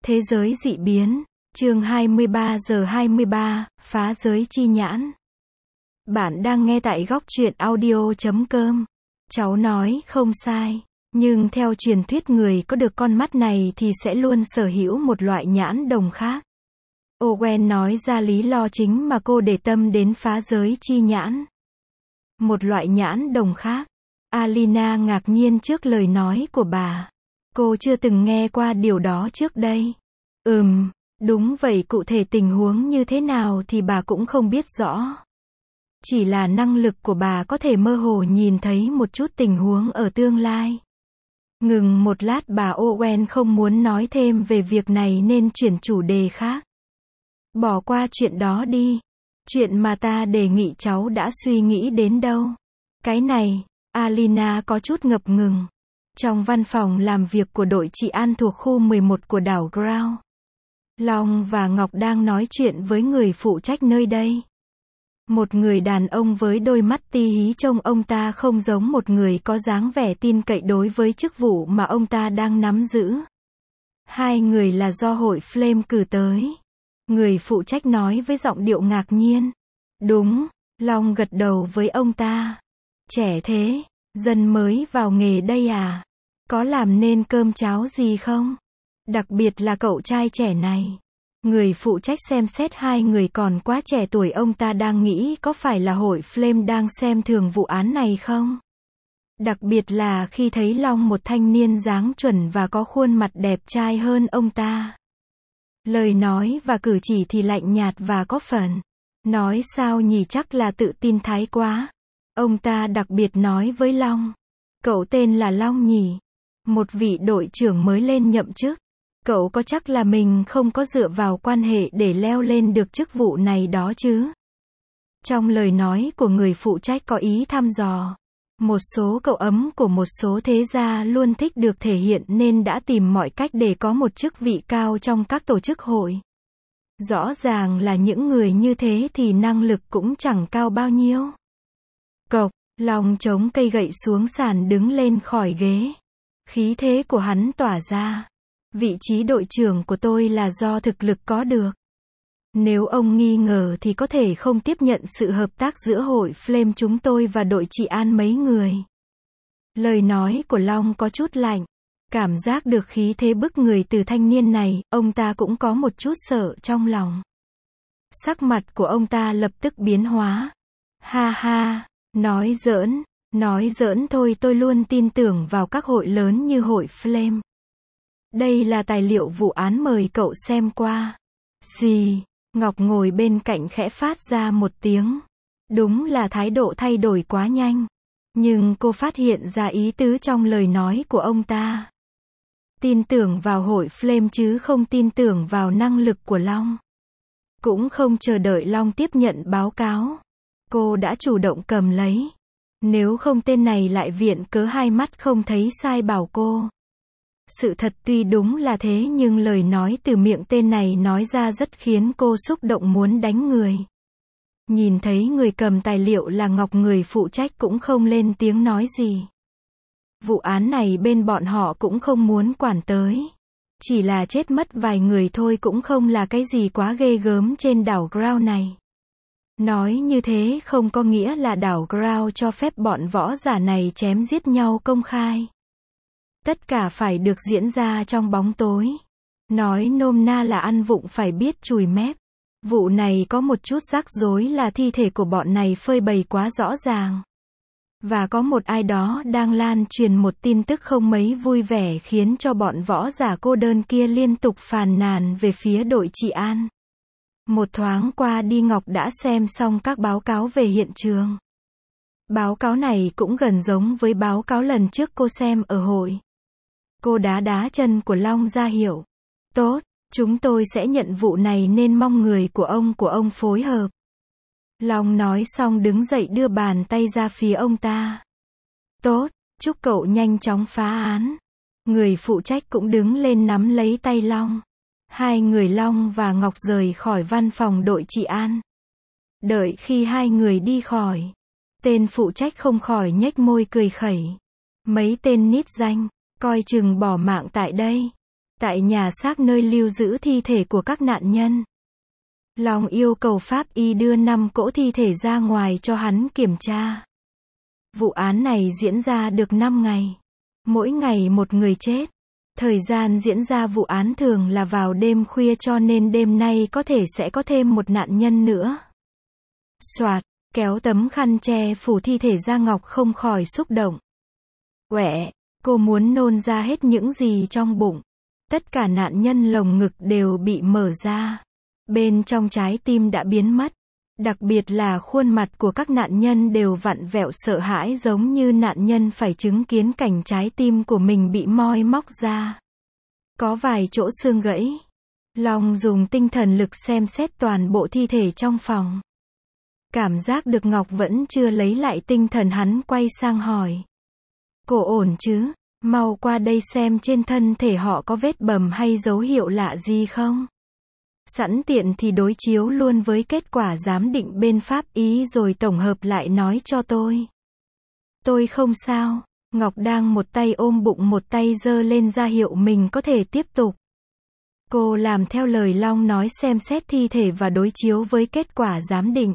Thế giới dị biến, chương 23 giờ 23, phá giới chi nhãn. Bạn đang nghe tại góc truyện audio.com. Cháu nói không sai, nhưng theo truyền thuyết người có được con mắt này thì sẽ luôn sở hữu một loại nhãn đồng khác. Owen nói ra lý do chính mà cô để tâm đến phá giới chi nhãn. Một loại nhãn đồng khác. Alina ngạc nhiên trước lời nói của bà. Cô chưa từng nghe qua điều đó trước đây. Đúng vậy, cụ thể tình huống như thế nào thì bà cũng không biết rõ. Chỉ là năng lực của bà có thể mơ hồ nhìn thấy một chút tình huống ở tương lai. Ngừng một lát, bà Owen không muốn nói thêm về việc này nên chuyển chủ đề khác. Bỏ qua chuyện đó đi. Chuyện mà ta đề nghị cháu đã suy nghĩ đến đâu? Cái này, Alina có chút ngập ngừng. Trong văn phòng làm việc của đội trị an thuộc khu 11 của đảo Grau, Long và Ngọc đang nói chuyện với người phụ trách nơi đây. Một người đàn ông với đôi mắt ti hí, trông ông ta không giống một người có dáng vẻ tin cậy đối với chức vụ mà ông ta đang nắm giữ. Hai người là do hội Flame cử tới. Người phụ trách nói với giọng điệu ngạc nhiên. Đúng, Long gật đầu với ông ta. Trẻ thế, dân mới vào nghề đây à? Có làm nên cơm cháo gì không? Đặc biệt là cậu trai trẻ này. Người phụ trách xem xét hai người còn quá trẻ tuổi, ông ta đang nghĩ có phải là hội Flame đang xem thường vụ án này không? Đặc biệt là khi thấy Long, một thanh niên dáng chuẩn và có khuôn mặt đẹp trai hơn ông ta. Lời nói và cử chỉ thì lạnh nhạt và có phần. Nói sao nhỉ, chắc là tự tin thái quá. Ông ta đặc biệt nói với Long. Cậu tên là Long nhỉ? Một vị đội trưởng mới lên nhậm chức. Cậu có chắc là mình không có dựa vào quan hệ để leo lên được chức vụ này đó chứ? Trong lời nói của người phụ trách có ý thăm dò. Một số cậu ấm của một số thế gia luôn thích được thể hiện nên đã tìm mọi cách để có một chức vị cao trong các tổ chức hội. Rõ ràng là những người như thế thì năng lực cũng chẳng cao bao nhiêu. Cộc, Long chống cây gậy xuống sàn, đứng lên khỏi ghế. Khí thế của hắn tỏa ra. Vị trí đội trưởng của tôi là do thực lực có được. Nếu ông nghi ngờ thì có thể không tiếp nhận sự hợp tác giữa hội Flame chúng tôi và đội trị an mấy người. Lời nói của Long có chút lạnh. Cảm giác được khí thế bức người từ thanh niên này, ông ta cũng có một chút sợ trong lòng. Sắc mặt của ông ta lập tức biến hóa. Ha ha, nói giỡn thôi, tôi luôn tin tưởng vào các hội lớn như hội Flame. Đây là tài liệu vụ án, mời cậu xem qua. Gì? Ngọc ngồi bên cạnh khẽ phát ra một tiếng. Đúng là thái độ thay đổi quá nhanh. Nhưng cô phát hiện ra ý tứ trong lời nói của ông ta. Tin tưởng vào hội Flame chứ không tin tưởng vào năng lực của Long. Cũng không chờ đợi Long tiếp nhận báo cáo. Cô đã chủ động cầm lấy. Nếu không tên này lại viện cớ hai mắt không thấy sai bảo cô. Sự thật tuy đúng là thế nhưng lời nói từ miệng tên này nói ra rất khiến cô xúc động muốn đánh người. Nhìn thấy người cầm tài liệu là Ngọc, người phụ trách cũng không lên tiếng nói gì. Vụ án này bên bọn họ cũng không muốn quản tới. Chỉ là chết mất vài người thôi cũng không là cái gì quá ghê gớm trên đảo Grau này. Nói như thế không có nghĩa là đảo Grau cho phép bọn võ giả này chém giết nhau công khai. Tất cả phải được diễn ra trong bóng tối. Nói nôm na là ăn vụng phải biết chùi mép. Vụ này có một chút rắc rối là thi thể của bọn này phơi bày quá rõ ràng. Và có một ai đó đang lan truyền một tin tức không mấy vui vẻ khiến cho bọn võ giả cô đơn kia liên tục phàn nàn về phía đội trị an. Một thoáng qua đi, Ngọc đã xem xong các báo cáo về hiện trường. Báo cáo này cũng gần giống với báo cáo lần trước cô xem ở hội. Cô đá chân của Long ra hiệu. Tốt, chúng tôi sẽ nhận vụ này nên mong người của ông phối hợp. Long nói xong đứng dậy đưa bàn tay ra phía ông ta. Tốt, chúc cậu nhanh chóng phá án. Người phụ trách cũng đứng lên nắm lấy tay Long. Hai người Long và Ngọc rời khỏi văn phòng đội trị an. Đợi khi hai người đi khỏi, tên phụ trách không khỏi nhếch môi cười khẩy. Mấy tên nít danh, coi chừng bỏ mạng tại đây. Tại nhà xác nơi lưu giữ thi thể của các nạn nhân, Long yêu cầu pháp y đưa 5 cỗ thi thể ra ngoài cho hắn kiểm tra. Vụ án này diễn ra được 5 ngày. Mỗi ngày một người chết. Thời gian diễn ra vụ án thường là vào đêm khuya cho nên đêm nay có thể sẽ có thêm một nạn nhân nữa. Soạt, kéo tấm khăn che phủ thi thể ra, Ngọc không khỏi xúc động. Quẹ, cô muốn nôn ra hết những gì trong bụng. Tất cả nạn nhân lồng ngực đều bị mở ra. Bên trong trái tim đã biến mất. Đặc biệt là khuôn mặt của các nạn nhân đều vặn vẹo sợ hãi, giống như nạn nhân phải chứng kiến cảnh trái tim của mình bị moi móc ra. Có vài chỗ xương gãy. Long dùng tinh thần lực xem xét toàn bộ thi thể trong phòng. Cảm giác được Ngọc vẫn chưa lấy lại tinh thần, hắn quay sang hỏi. Cô ổn chứ? Mau qua đây xem trên thân thể họ có vết bầm hay dấu hiệu lạ gì không? Sẵn tiện thì đối chiếu luôn với kết quả giám định bên pháp y rồi tổng hợp lại nói cho tôi. Tôi không sao. Ngọc đang một tay ôm bụng một tay giơ lên ra hiệu mình có thể tiếp tục. Cô làm theo lời Long nói, xem xét thi thể và đối chiếu với kết quả giám định.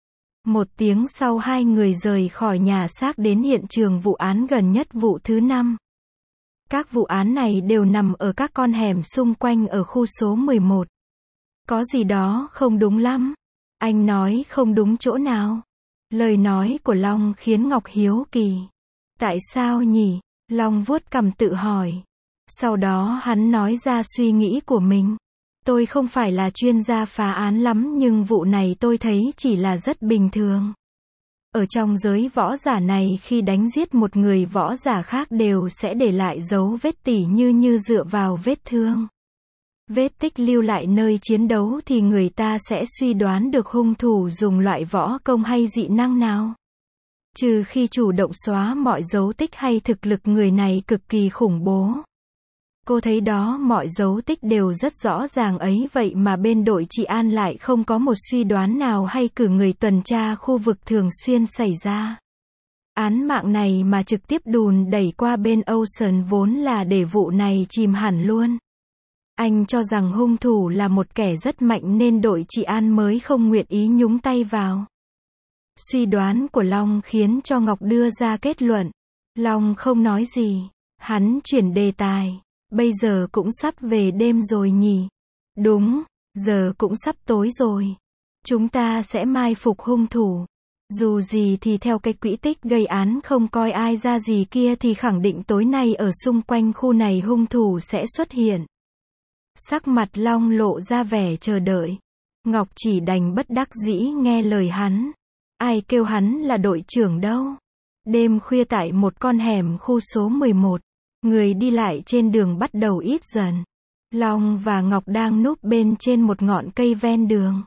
1 tiếng sau, 2 người rời khỏi nhà xác đến hiện trường vụ án gần nhất, vụ thứ 5. Các vụ án này đều nằm ở các con hẻm xung quanh ở khu số 11. Có gì đó không đúng lắm. Anh nói không đúng chỗ nào? Lời nói của Long khiến Ngọc hiếu kỳ. Tại sao nhỉ? Long vuốt cằm tự hỏi. Sau đó hắn nói ra suy nghĩ của mình. Tôi không phải là chuyên gia phá án lắm, nhưng vụ này tôi thấy chỉ là rất bình thường. Ở trong giới võ giả này, khi đánh giết một người võ giả khác đều sẽ để lại dấu vết, tỉ như dựa vào vết thương. Vết tích lưu lại nơi chiến đấu thì người ta sẽ suy đoán được hung thủ dùng loại võ công hay dị năng nào. Trừ khi chủ động xóa mọi dấu tích hay thực lực người này cực kỳ khủng bố. Cô thấy đó, mọi dấu tích đều rất rõ ràng ấy, vậy mà bên đội trị an lại không có một suy đoán nào hay cử người tuần tra khu vực thường xuyên xảy ra. Án mạng này mà trực tiếp đùn đẩy qua bên Ocean vốn là để vụ này chìm hẳn luôn. Anh cho rằng hung thủ là một kẻ rất mạnh nên đội trị an mới không nguyện ý nhúng tay vào. Suy đoán của Long khiến cho Ngọc đưa ra kết luận. Long không nói gì. Hắn chuyển đề tài. Bây giờ cũng sắp về đêm rồi nhỉ? Đúng, giờ cũng sắp tối rồi. Chúng ta sẽ mai phục hung thủ. Dù gì thì theo cái quỹ tích gây án không coi ai ra gì kia thì khẳng định tối nay ở xung quanh khu này hung thủ sẽ xuất hiện. Sắc mặt Long lộ ra vẻ chờ đợi. Ngọc chỉ đành bất đắc dĩ nghe lời hắn. Ai kêu hắn là đội trưởng đâu. Đêm khuya tại một con hẻm khu số 11, người đi lại trên đường bắt đầu ít dần. Long và Ngọc đang núp bên trên một ngọn cây ven đường.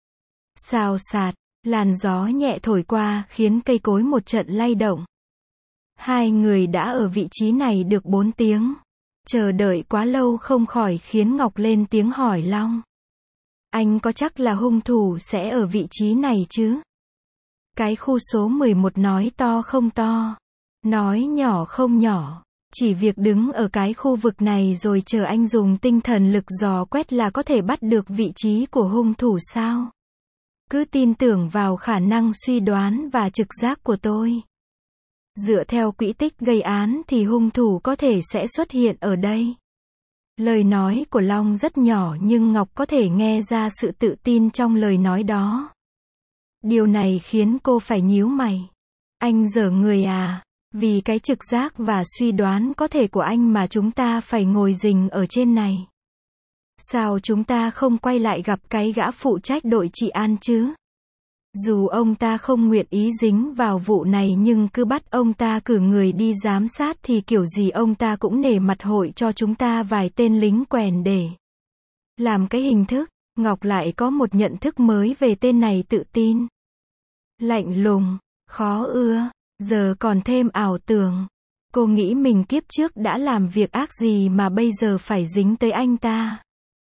Xào xạc, làn gió nhẹ thổi qua khiến cây cối một trận lay động. Hai người đã ở vị trí này được 4 tiếng. Chờ đợi quá lâu không khỏi khiến Ngọc lên tiếng hỏi Long. Anh có chắc là hung thủ sẽ ở vị trí này chứ? Cái khu số 11 nói to không to, nói nhỏ không nhỏ. Chỉ việc đứng ở cái khu vực này rồi chờ anh dùng tinh thần lực dò quét là có thể bắt được vị trí của hung thủ sao? Cứ tin tưởng vào khả năng suy đoán và trực giác của tôi. Dựa theo quỹ tích gây án thì hung thủ có thể sẽ xuất hiện ở đây. Lời nói của Long rất nhỏ nhưng Ngọc có thể nghe ra sự tự tin trong lời nói đó. Điều này khiến cô phải nhíu mày. Anh giở người à? Vì cái trực giác và suy đoán có thể của anh mà chúng ta phải ngồi rình ở trên này. Sao chúng ta không quay lại gặp cái gã phụ trách đội trị an chứ? Dù ông ta không nguyện ý dính vào vụ này nhưng cứ bắt ông ta cử người đi giám sát thì kiểu gì ông ta cũng nể mặt hội cho chúng ta vài tên lính quèn để làm cái hình thức. Ngọc lại có một nhận thức mới về tên này, tự tin, lạnh lùng, khó ưa, giờ còn thêm ảo tưởng. Cô nghĩ mình kiếp trước đã làm việc ác gì mà bây giờ phải dính tới anh ta.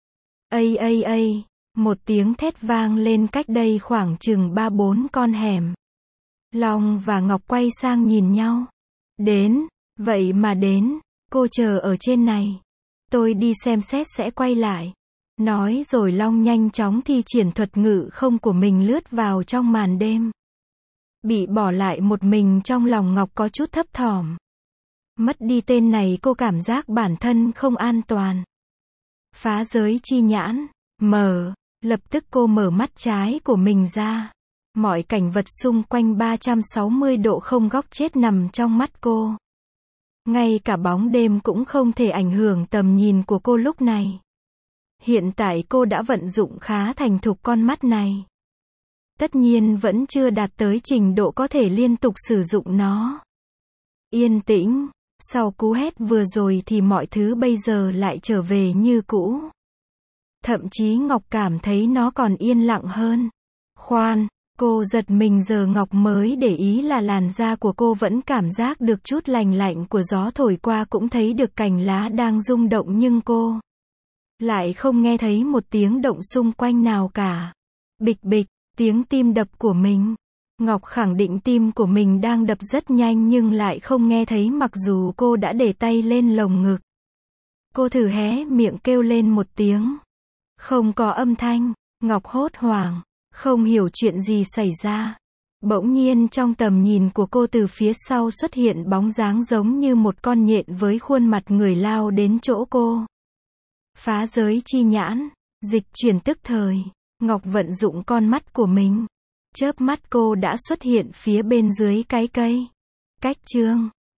Ây, một tiếng thét vang lên cách đây khoảng chừng 3-4 con hẻm. Long và Ngọc quay sang nhìn nhau. Đến, vậy mà đến, cô chờ ở trên này. Tôi đi xem xét sẽ quay lại. Nói rồi Long nhanh chóng thi triển thuật ngự không của mình lướt vào trong màn đêm. Bị bỏ lại một mình trong lòng Ngọc có chút thấp thỏm. Mất đi tên này cô cảm giác bản thân không an toàn. Phá giới chi nhãn, mở, lập tức cô mở mắt trái của mình ra. Mọi cảnh vật xung quanh 360 độ không góc chết nằm trong mắt cô. Ngay cả bóng đêm cũng không thể ảnh hưởng tầm nhìn của cô lúc này. Hiện tại cô đã vận dụng khá thành thục con mắt này. Tất nhiên vẫn chưa đạt tới trình độ có thể liên tục sử dụng nó. Yên tĩnh, sau cú hét vừa rồi thì mọi thứ bây giờ lại trở về như cũ. Thậm chí Ngọc cảm thấy nó còn yên lặng hơn. Khoan, cô giật mình giờ Ngọc mới để ý là làn da của cô vẫn cảm giác được chút lành lạnh của gió thổi qua, cũng thấy được cành lá đang rung động, nhưng cô lại không nghe thấy một tiếng động xung quanh nào cả. Bịch bịch, tiếng tim đập của mình. Ngọc khẳng định tim của mình đang đập rất nhanh nhưng lại không nghe thấy mặc dù cô đã để tay lên lồng ngực. Cô thử hé miệng kêu lên một tiếng. Không có âm thanh. Ngọc hốt hoảng, không hiểu chuyện gì xảy ra. Bỗng nhiên trong tầm nhìn của cô từ phía sau xuất hiện bóng dáng giống như một con nhện với khuôn mặt người lao đến chỗ cô. Phá giới chi nhãn, dịch chuyển tức thời. Ngọc vận dụng con mắt của mình. Chớp mắt cô đã xuất hiện phía bên dưới cái cây. Cách chương